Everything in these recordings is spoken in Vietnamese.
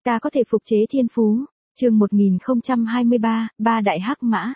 Ta có thể phục chế thiên phú. Chương 1023, ba đại hắc mã.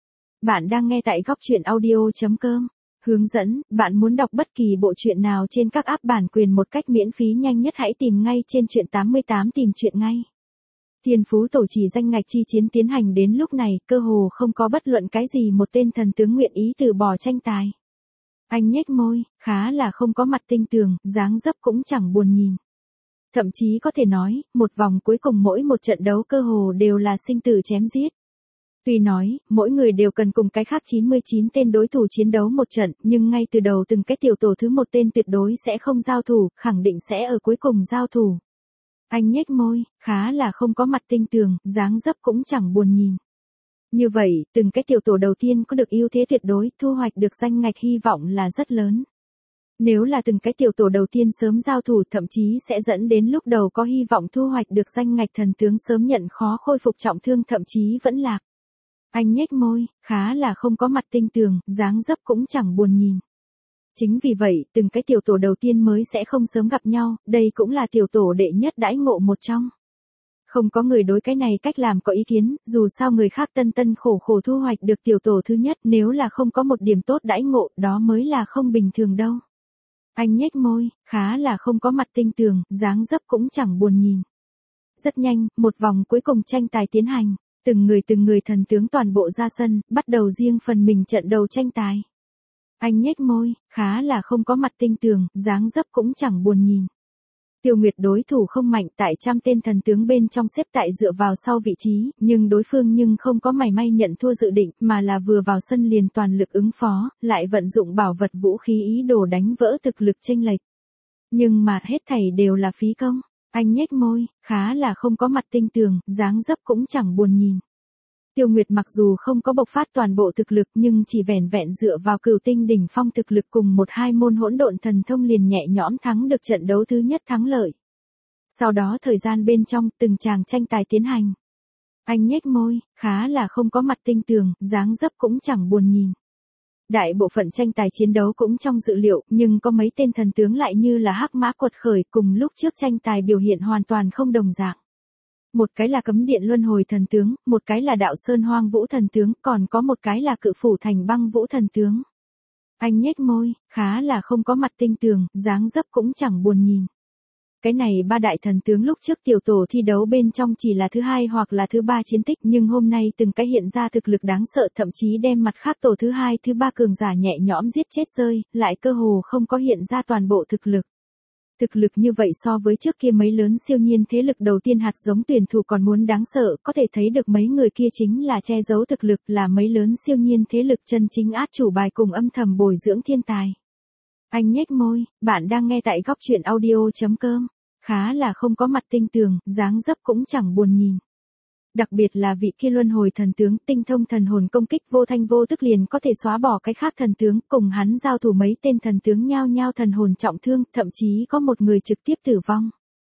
Bạn đang nghe tại góc truyện audio.com. Hướng dẫn, bạn muốn đọc bất kỳ bộ truyện nào trên các app bản quyền một cách miễn phí nhanh nhất hãy tìm ngay trên truyện 88 tìm truyện ngay. Thiên phú tổ chỉ danh ngạch chi chiến tiến hành đến lúc này, cơ hồ không có bất luận cái gì một tên thần tướng nguyện ý từ bỏ tranh tài. Anh nhếch môi, khá là không có mặt tinh tường, dáng dấp cũng chẳng buồn nhìn. Thậm chí có thể nói, một vòng cuối cùng mỗi một trận đấu cơ hồ đều là sinh tử chém giết. Tuy nói, mỗi người đều cần cùng cái khác 99 tên đối thủ chiến đấu một trận, nhưng ngay từ đầu từng cái tiểu tổ thứ một tên tuyệt đối sẽ không giao thủ, khẳng định sẽ ở cuối cùng giao thủ. Anh nhếch môi, khá là không có mặt tinh tường, dáng dấp cũng chẳng buồn nhìn. Như vậy, từng cái tiểu tổ đầu tiên có được ưu thế tuyệt đối, thu hoạch được danh ngạch hy vọng là rất lớn. Nếu là từng cái tiểu tổ đầu tiên sớm giao thủ thậm chí sẽ dẫn đến lúc đầu có hy vọng thu hoạch được danh ngạch thần tướng sớm nhận khó khôi phục trọng thương thậm chí vẫn lạc. Anh nhếch môi, khá là không có mặt tinh tường, dáng dấp cũng chẳng buồn nhìn. Chính vì vậy, từng cái tiểu tổ đầu tiên mới sẽ không sớm gặp nhau, đây cũng là tiểu tổ đệ nhất đãi ngộ một trong. Không có người đối cái này cách làm có ý kiến, dù sao người khác tân tân khổ khổ thu hoạch được tiểu tổ thứ nhất, nếu là không có một điểm tốt đãi ngộ, đó mới là không bình thường đâu. Anh nhếch môi, khá là không có mặt tinh tường, dáng dấp cũng chẳng buồn nhìn. Rất nhanh, một vòng cuối cùng tranh tài tiến hành, từng người thần tướng toàn bộ ra sân, bắt đầu riêng phần mình trận đầu tranh tài. Anh nhếch môi, khá là không có mặt tinh tường, dáng dấp cũng chẳng buồn nhìn. Tiêu Nguyệt đối thủ không mạnh tại trăm tên thần tướng bên trong xếp tại dựa vào sau vị trí, nhưng đối phương nhưng không có mảy may nhận thua dự định, mà là vừa vào sân liền toàn lực ứng phó, lại vận dụng bảo vật vũ khí ý đồ đánh vỡ thực lực chênh lệch. Nhưng mà hết thảy đều là phí công. Anh nhếch môi, khá là không có mặt tinh tường, dáng dấp cũng chẳng buồn nhìn. Tiêu Nguyệt mặc dù không có bộc phát toàn bộ thực lực nhưng chỉ vẻn vẹn dựa vào cửu tinh đỉnh phong thực lực cùng một hai môn hỗn độn thần thông liền nhẹ nhõm thắng được trận đấu thứ nhất thắng lợi. Sau đó thời gian bên trong từng tràng tranh tài tiến hành. Anh nhếch môi, khá là không có mặt tinh tường, dáng dấp cũng chẳng buồn nhìn. Đại bộ phận tranh tài chiến đấu cũng trong dự liệu, nhưng có mấy tên thần tướng lại như là hắc mã quật khởi cùng lúc trước tranh tài biểu hiện hoàn toàn không đồng dạng. Một cái là cấm điện luân hồi thần tướng, một cái là đạo sơn hoang vũ thần tướng, còn có một cái là cự phủ thành băng vũ thần tướng. Anh nhếch môi, khá là không có mặt tinh tường, dáng dấp cũng chẳng buồn nhìn. Cái này ba đại thần tướng lúc trước tiểu tổ thi đấu bên trong chỉ là thứ hai hoặc là thứ ba chiến tích, nhưng hôm nay từng cái hiện ra thực lực đáng sợ, thậm chí đem mặt khác tổ thứ hai thứ ba cường giả nhẹ nhõm giết chết rơi, lại cơ hồ không có hiện ra toàn bộ thực lực. Thực lực như vậy so với trước kia mấy lớn siêu nhiên thế lực đầu tiên hạt giống tuyển thủ còn muốn đáng sợ, có thể thấy được mấy người kia chính là che giấu thực lực, là mấy lớn siêu nhiên thế lực chân chính át chủ bài cùng âm thầm bồi dưỡng thiên tài. Anh nhếch môi, bạn đang nghe tại góc truyện audio.com, khá là không có mặt tinh tường, dáng dấp cũng chẳng buồn nhìn. Đặc biệt là vị kia luân hồi thần tướng, tinh thông thần hồn công kích vô thanh vô tức liền có thể xóa bỏ cái khác thần tướng, cùng hắn giao thủ mấy tên thần tướng nhao nhao thần hồn trọng thương, thậm chí có một người trực tiếp tử vong.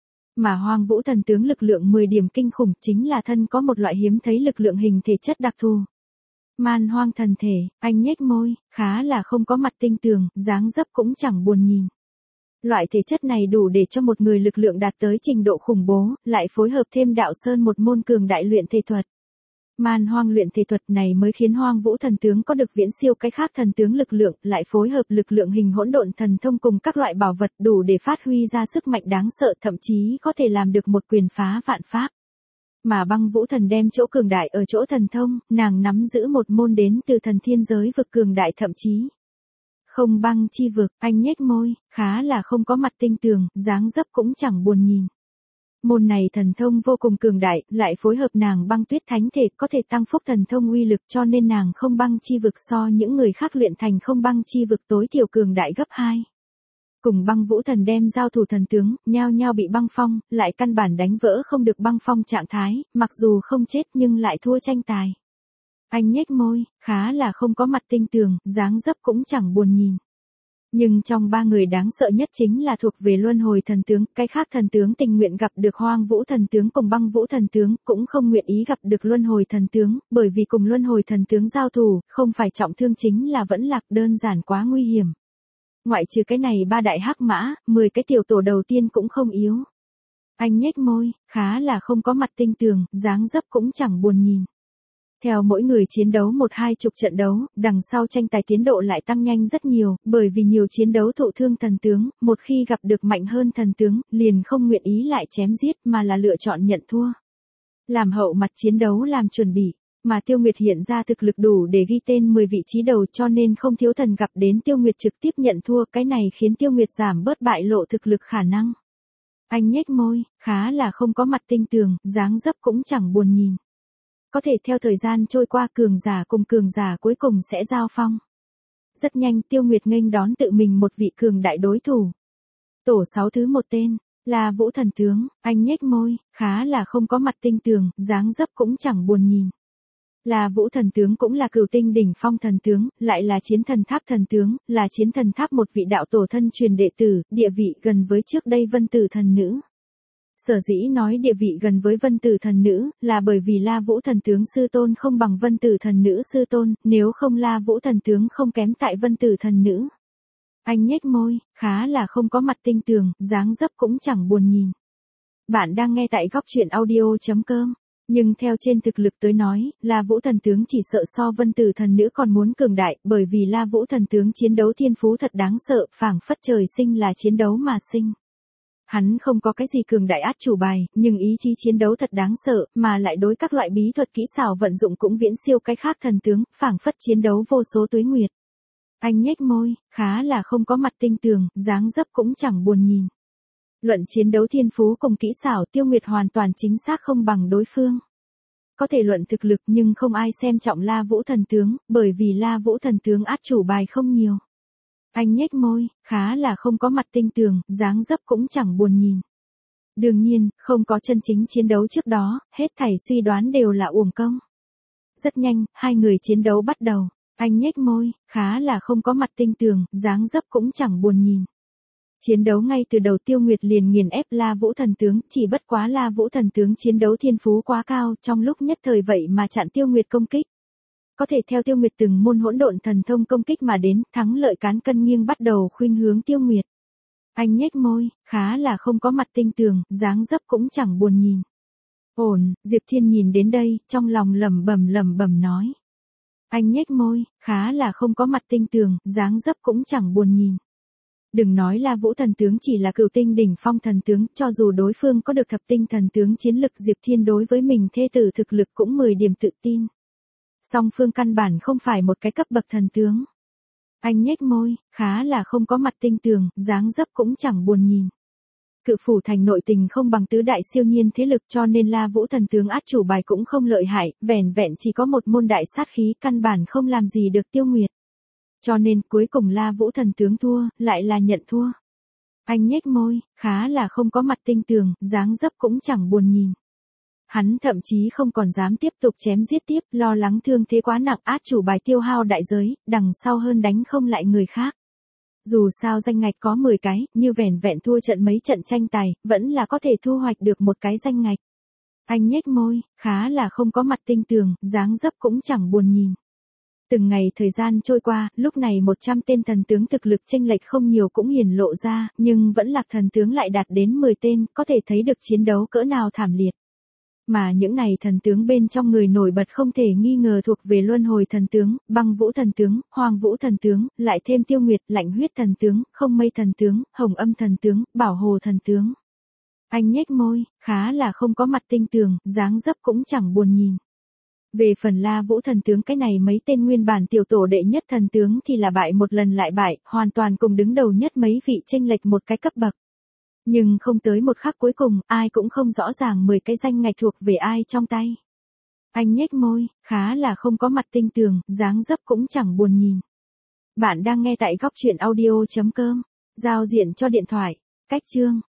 Mà hoang vũ thần tướng lực lượng 10 điểm kinh khủng chính là thân có một loại hiếm thấy lực lượng hình thể chất đặc thù. Man hoang thần thể, anh nhếch môi, khá là không có mặt tinh tường, dáng dấp cũng chẳng buồn nhìn. Loại thể chất này đủ để cho một người lực lượng đạt tới trình độ khủng bố, lại phối hợp thêm đạo sơn một môn cường đại luyện thể thuật. Man hoang luyện thể thuật này mới khiến hoang vũ thần tướng có được viễn siêu cái khác thần tướng lực lượng, lại phối hợp lực lượng hình hỗn độn thần thông cùng các loại bảo vật đủ để phát huy ra sức mạnh đáng sợ, thậm chí có thể làm được một quyền phá vạn pháp. Mà băng vũ thần đem chỗ cường đại ở chỗ thần thông, nàng nắm giữ một môn đến từ thần thiên giới vực cường đại thậm chí. Không băng chi vực, anh nhếch môi, khá là không có mặt tinh tường, dáng dấp cũng chẳng buồn nhìn. Môn này thần thông vô cùng cường đại, lại phối hợp nàng băng tuyết thánh thể có thể tăng phúc thần thông uy lực, cho nên nàng không băng chi vực so những người khác luyện thành không băng chi vực tối thiểu cường đại gấp 2. Cùng băng vũ thần đem giao thủ thần tướng, nhao nhao bị băng phong, lại căn bản đánh vỡ không được băng phong trạng thái, mặc dù không chết nhưng lại thua tranh tài. Anh nhếch môi, khá là không có mặt tinh tường, dáng dấp cũng chẳng buồn nhìn. Nhưng trong ba người đáng sợ nhất chính là thuộc về luân hồi thần tướng, cái khác thần tướng tình nguyện gặp được hoang vũ thần tướng cùng băng vũ thần tướng, cũng không nguyện ý gặp được luân hồi thần tướng, bởi vì cùng luân hồi thần tướng giao thủ, không phải trọng thương chính là vẫn lạc, đơn giản quá nguy hiểm. Ngoại trừ cái này ba đại hắc mã, 10 cái tiểu tổ đầu tiên cũng không yếu. Anh nhếch môi, khá là không có mặt tinh tường, dáng dấp cũng chẳng buồn nhìn. Theo mỗi người chiến đấu 1-20 trận đấu, đằng sau tranh tài tiến độ lại tăng nhanh rất nhiều, bởi vì nhiều chiến đấu thụ thương thần tướng, một khi gặp được mạnh hơn thần tướng, liền không nguyện ý lại chém giết mà là lựa chọn nhận thua. Làm hậu mặt chiến đấu làm chuẩn bị, mà Tiêu Nguyệt hiện ra thực lực đủ để ghi tên 10 vị trí đầu cho nên không thiếu thần gặp đến Tiêu Nguyệt trực tiếp nhận thua, cái này khiến Tiêu Nguyệt giảm bớt bại lộ thực lực khả năng. Anh nhếch môi, khá là không có mặt tinh tường, dáng dấp cũng chẳng buồn nhìn. Có thể theo thời gian trôi qua cường giả cùng cường giả cuối cùng sẽ giao phong. Rất nhanh Tiêu Nguyệt nghênh đón tự mình một vị cường đại đối thủ. Tổ 6 thứ một tên, là Vũ Thần Tướng, anh nhếch môi, khá là không có mặt tinh tường, dáng dấp cũng chẳng buồn nhìn. Là Vũ Thần Tướng cũng là Cửu Tinh đỉnh phong thần tướng, lại là Chiến Thần Tháp thần tướng, là Chiến Thần Tháp một vị đạo tổ thân truyền đệ tử, địa vị gần với trước đây Vân Tử thần nữ. Sở dĩ nói địa vị gần với Vân Tử thần nữ, là bởi vì La Vũ thần tướng sư tôn không bằng Vân Tử thần nữ sư tôn, nếu không La Vũ thần tướng không kém tại Vân Tử thần nữ. Anh nhếch môi, khá là không có mặt tinh tường, dáng dấp cũng chẳng buồn nhìn. Bạn đang nghe tại góc truyện audio.com. Nhưng theo trên thực lực tới nói, La Vũ thần tướng chỉ sợ so Vân Tử thần nữ còn muốn cường đại, bởi vì La Vũ thần tướng chiến đấu thiên phú thật đáng sợ, phảng phất trời sinh là chiến đấu mà sinh. Hắn không có cái gì cường đại át chủ bài, nhưng ý chí chiến đấu thật đáng sợ, mà lại đối các loại bí thuật kỹ xảo vận dụng cũng viễn siêu cái khác thần tướng, phảng phất chiến đấu vô số tuế nguyệt. Anh nhếch môi, khá là không có mặt tinh tường, dáng dấp cũng chẳng buồn nhìn. Luận chiến đấu thiên phú cùng kỹ xảo Tiêu Nguyệt hoàn toàn chính xác không bằng đối phương. Có thể luận thực lực nhưng không ai xem trọng La Vũ thần tướng, bởi vì La Vũ thần tướng át chủ bài không nhiều. Anh nhếch môi, khá là không có mặt tinh tường, dáng dấp cũng chẳng buồn nhìn. Đương nhiên, không có chân chính chiến đấu trước đó, hết thảy suy đoán đều là uổng công. Rất nhanh, hai người chiến đấu bắt đầu. Anh nhếch môi, khá là không có mặt tinh tường, dáng dấp cũng chẳng buồn nhìn. Chiến đấu ngay từ đầu Tiêu Nguyệt liền nghiền ép La Vũ thần tướng, chỉ bất quá La Vũ thần tướng chiến đấu thiên phú quá cao, trong lúc nhất thời vậy mà chặn Tiêu Nguyệt công kích. Có thể theo Tiêu Nguyệt từng môn hỗn độn thần thông công kích mà đến, thắng lợi cán cân nghiêng bắt đầu khuynh hướng Tiêu Nguyệt. Anh nhếch môi, khá là không có mặt tinh tường, dáng dấp cũng chẳng buồn nhìn. Ổn, Diệp Thiên nhìn đến đây, trong lòng lẩm bẩm nói. Anh nhếch môi, khá là không có mặt tinh tường, dáng dấp cũng chẳng buồn nhìn. Đừng nói là Vũ thần tướng chỉ là Cửu Tinh đỉnh phong thần tướng, cho dù đối phương có được thập tinh thần tướng chiến lực, Diệp Thiên đối với mình thê tử thực lực cũng 10 điểm tự tin. Song phương căn bản không phải một cái cấp bậc thần tướng. Anh nhếch môi, khá là không có mặt tinh tường, dáng dấp cũng chẳng buồn nhìn. Cự phủ thành nội tình không bằng tứ đại siêu nhiên thế lực cho nên La Vũ thần tướng át chủ bài cũng không lợi hại, vẻn vẹn chỉ có một môn đại sát khí căn bản không làm gì được Tiêu Nguyệt. Cho nên cuối cùng La Vũ thần tướng thua, lại là nhận thua. Anh nhếch môi, khá là không có mặt tinh tường, dáng dấp cũng chẳng buồn nhìn. Hắn thậm chí không còn dám tiếp tục chém giết tiếp, lo lắng thương thế quá nặng át chủ bài tiêu hao đại giới, đằng sau hơn đánh không lại người khác. Dù sao danh ngạch có 10 cái, như vẻn vẹn thua trận mấy trận tranh tài, vẫn là có thể thu hoạch được một cái danh ngạch. Anh nhếch môi, khá là không có mặt tinh tường, dáng dấp cũng chẳng buồn nhìn. Từng ngày thời gian trôi qua, lúc này 100 tên thần tướng thực lực chênh lệch không nhiều cũng hiển lộ ra, nhưng vẫn lạc thần tướng lại đạt đến 10 tên, có thể thấy được chiến đấu cỡ nào thảm liệt. Mà những này thần tướng bên trong người nổi bật không thể nghi ngờ thuộc về Luân Hồi thần tướng, Băng Vũ thần tướng, Hoàng Vũ thần tướng, lại thêm Tiêu Nguyệt, Lạnh Huyết thần tướng, Không Mây thần tướng, Hồng Âm thần tướng, Bảo Hồ thần tướng. Anh nhếch môi, khá là không có mặt tinh tường, dáng dấp cũng chẳng buồn nhìn. Về phần La Vũ thần tướng, cái này mấy tên nguyên bản tiểu tổ đệ nhất thần tướng thì là bại một lần lại bại, hoàn toàn cùng đứng đầu nhất mấy vị chênh lệch một cái cấp bậc. Nhưng không tới một khắc cuối cùng, ai cũng không rõ ràng 10 cái danh ngạch thuộc về ai trong tay. Anh nhếch môi, khá là không có mặt tinh tường, dáng dấp cũng chẳng buồn nhìn. Bạn đang nghe tại góc truyện audio.com, giao diện cho điện thoại, cách chương.